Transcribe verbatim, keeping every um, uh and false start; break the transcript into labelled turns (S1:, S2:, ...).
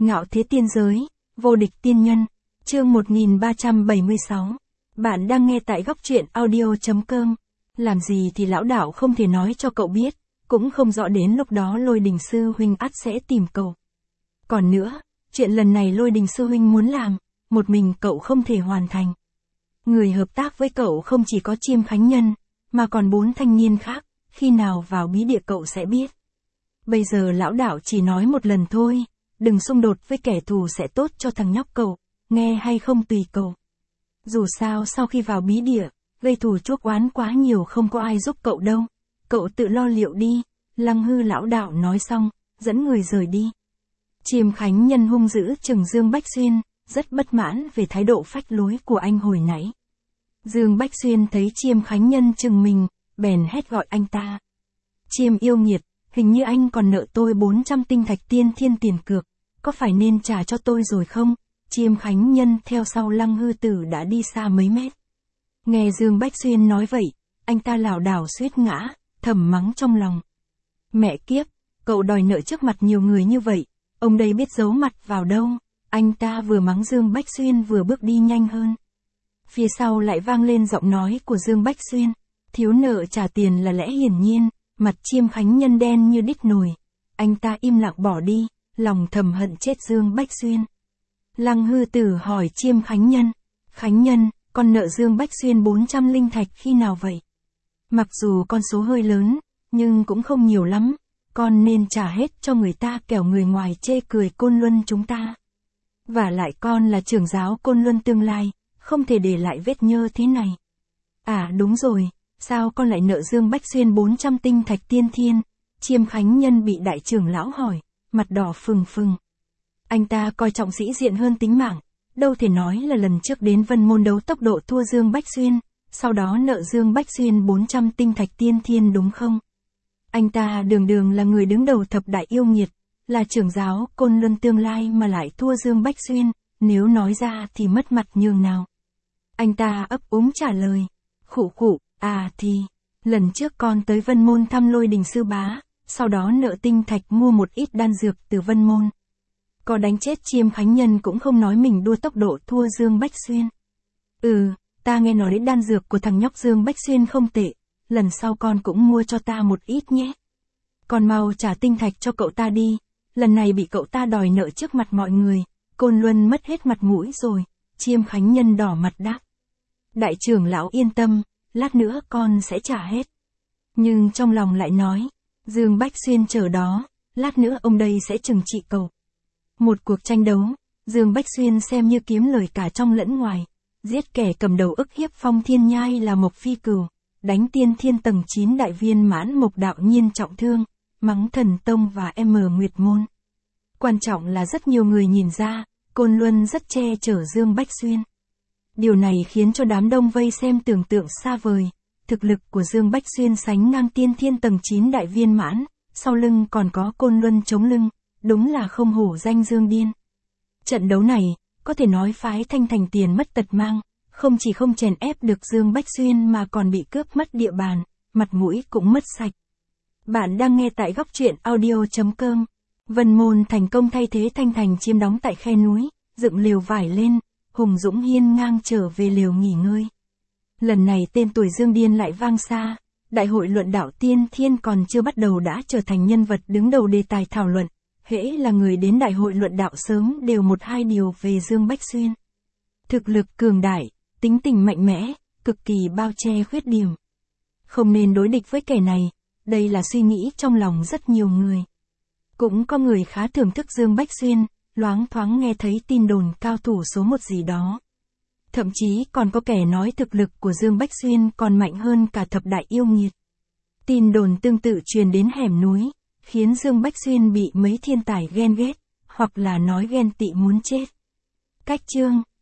S1: Ngạo thế tiên giới, vô địch tiên nhân, chương một nghìn ba trăm bảy mươi sáu. Bạn đang nghe tại góc truyện audio.com. Làm gì thì lão đạo không thể nói cho cậu biết, cũng không rõ đến lúc đó Lôi Đình sư huynh ắt sẽ tìm cậu. Còn nữa, chuyện lần này Lôi Đình sư huynh muốn làm, một mình cậu không thể hoàn thành. Người hợp tác với cậu không chỉ có Chiêm Khánh Nhân, mà còn bốn thanh niên khác, khi nào vào bí địa cậu sẽ biết. Bây giờ lão đạo chỉ nói một lần thôi, đừng xung đột với kẻ thù sẽ tốt cho thằng nhóc cậu, nghe hay không tùy cậu. Dù sao sau khi vào bí địa, gây thù chuốc oán quá nhiều không có ai giúp cậu đâu, cậu tự lo liệu đi. Lăng Hư lão đạo nói xong, dẫn người rời đi. Chiêm Khánh Nhân hung dữ chừng Dương Bách Xuyên, rất bất mãn về thái độ phách lối của anh hồi nãy. Dương Bách Xuyên thấy Chiêm Khánh Nhân chừng mình, bèn hét gọi anh ta. Chiêm yêu nghiệt, hình như anh còn nợ tôi bốn trăm tinh thạch tiên thiên tiền cược, có phải nên trả cho tôi rồi không? Chiêm Khánh Nhân theo sau Lăng Hư tử đã đi xa mấy mét. Nghe Dương Bách Xuyên nói vậy, anh ta lảo đảo suýt ngã, thầm mắng trong lòng. Mẹ kiếp, cậu đòi nợ trước mặt nhiều người như vậy, ông đây biết giấu mặt vào đâu? Anh ta vừa mắng Dương Bách Xuyên vừa bước đi nhanh hơn. Phía sau lại vang lên giọng nói của Dương Bách Xuyên, thiếu nợ trả tiền là lẽ hiển nhiên. Mặt Chiêm Khánh Nhân đen như đít nồi. Anh ta im lặng bỏ đi, lòng thầm hận chết Dương Bách Xuyên. Lăng Hư tử hỏi Chiêm Khánh Nhân. Khánh Nhân, con nợ Dương Bách Xuyên bốn trăm linh thạch khi nào vậy? Mặc dù con số hơi lớn, nhưng cũng không nhiều lắm. Con nên trả hết cho người ta kẻo người ngoài chê cười Côn Luân chúng ta. Và lại con là trưởng giáo Côn Luân tương lai, không thể để lại vết nhơ thế này. À đúng rồi. Sao con lại nợ Dương Bách Xuyên bốn trăm tinh thạch tiên thiên? Chiêm Khánh Nhân bị đại trưởng lão hỏi, mặt đỏ phừng phừng. Anh ta coi trọng sĩ diện hơn tính mạng, đâu thể nói là lần trước đến Vân Môn đấu tốc độ thua Dương Bách Xuyên, sau đó nợ Dương Bách Xuyên bốn trăm tinh thạch tiên thiên đúng không? Anh ta đường đường là người đứng đầu thập đại yêu nghiệt, là trưởng giáo Côn Luân tương lai mà lại thua Dương Bách Xuyên, nếu nói ra thì mất mặt nhường nào. Anh ta ấp úng trả lời, khụ khụ. À thì, lần trước con tới Vân Môn thăm Lôi Đình sư bá, sau đó nợ tinh thạch mua một ít đan dược từ Vân Môn. Có đánh chết Chiêm Khánh Nhân cũng không nói mình đua tốc độ thua Dương Bách Xuyên. Ừ, ta nghe nói đến đan dược của thằng nhóc Dương Bách Xuyên không tệ, lần sau con cũng mua cho ta một ít nhé. Con mau trả tinh thạch cho cậu ta đi, lần này bị cậu ta đòi nợ trước mặt mọi người, Côn Luân mất hết mặt mũi rồi. Chiêm Khánh Nhân đỏ mặt đáp. Đại trưởng lão yên tâm. Lát nữa con sẽ trả hết. Nhưng trong lòng lại nói, Dương Bách Xuyên chờ đó, lát nữa ông đây sẽ trừng trị cậu. Một cuộc tranh đấu, Dương Bách Xuyên xem như kiếm lời cả trong lẫn ngoài, giết kẻ cầm đầu ức hiếp Phong Thiên Nhai là Mộc Phi Cửu, đánh tiên thiên tầng chín đại viên mãn Mộc Đạo Nhiên trọng thương, mắng Thần Tông và em Nguyệt Môn. Quan trọng là rất nhiều người nhìn ra, Côn Luân rất che chở Dương Bách Xuyên. Điều này khiến cho đám đông vây xem tưởng tượng xa vời, thực lực của Dương Bách Xuyên sánh ngang tiên thiên tầng chín đại viên mãn, sau lưng còn có Côn Luân chống lưng, đúng là không hổ danh Dương Điên. Trận đấu này, có thể nói phái Thanh Thành tiền mất tật mang, không chỉ không chèn ép được Dương Bách Xuyên mà còn bị cướp mất địa bàn, mặt mũi cũng mất sạch. Bạn đang nghe tại góc truyện audio.com. Vân Môn thành công thay thế Thanh Thành chiếm đóng tại khe núi, dựng lều vải lên. Hùng Dũng hiên ngang trở về lều nghỉ ngơi. Lần này tên tuổi Dương Điên lại vang xa, đại hội luận đạo tiên thiên còn chưa bắt đầu đã trở thành nhân vật đứng đầu đề tài thảo luận, hễ là người đến đại hội luận đạo sớm đều một hai điều về Dương Bách Xuyên. Thực lực cường đại, tính tình mạnh mẽ, cực kỳ bao che khuyết điểm. Không nên đối địch với kẻ này, đây là suy nghĩ trong lòng rất nhiều người. Cũng có người khá thưởng thức Dương Bách Xuyên, loáng thoáng nghe thấy tin đồn cao thủ số một gì đó. Thậm chí còn có kẻ nói thực lực của Dương Bách Xuyên còn mạnh hơn cả thập đại yêu nghiệt. Tin đồn tương tự truyền đến hẻm núi, khiến Dương Bách Xuyên bị mấy thiên tài ghen ghét, hoặc là nói ghen tị muốn chết. Cách chương